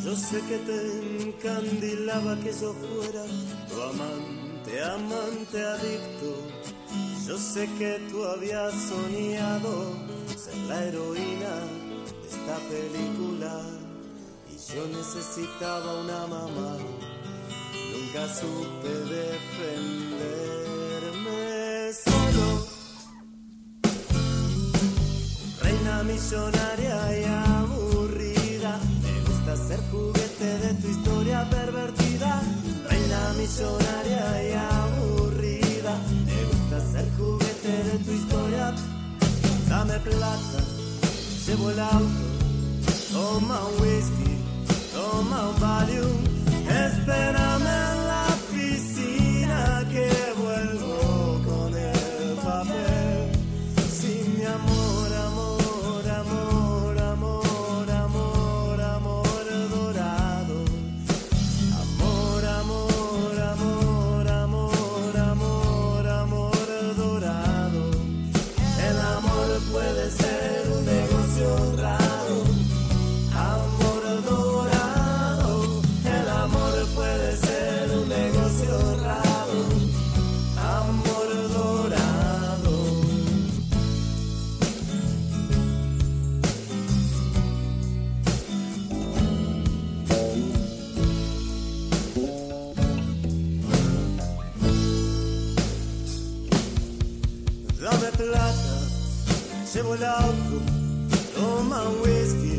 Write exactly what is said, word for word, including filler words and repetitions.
Yo sé que te encandilaba que yo fuera tu amante, amante adicto. Yo sé que tú habías soñado ser la heroína de esta película. Y yo necesitaba una mamá, nunca supe defenderme solo. Reina millonaria y aburrida, me gusta ser juguete de tu historia pervertida. Reina millonaria y aburrida, me gusta ser juguete de tu historia. Dame plata, llevo el auto, toma un whisky, toma un Valium, espérame en la piscina que vuelvo con el papel. Si mi amor, amor, amor, amor, amor, amor dorado. Amor, amor, amor, amor, amor, amor dorado. El amor puede ser un negocio raro. Amor dorado. El amor puede ser un negocio raro. Amor dorado. Dame plata, llevo el auto, toma un whisky.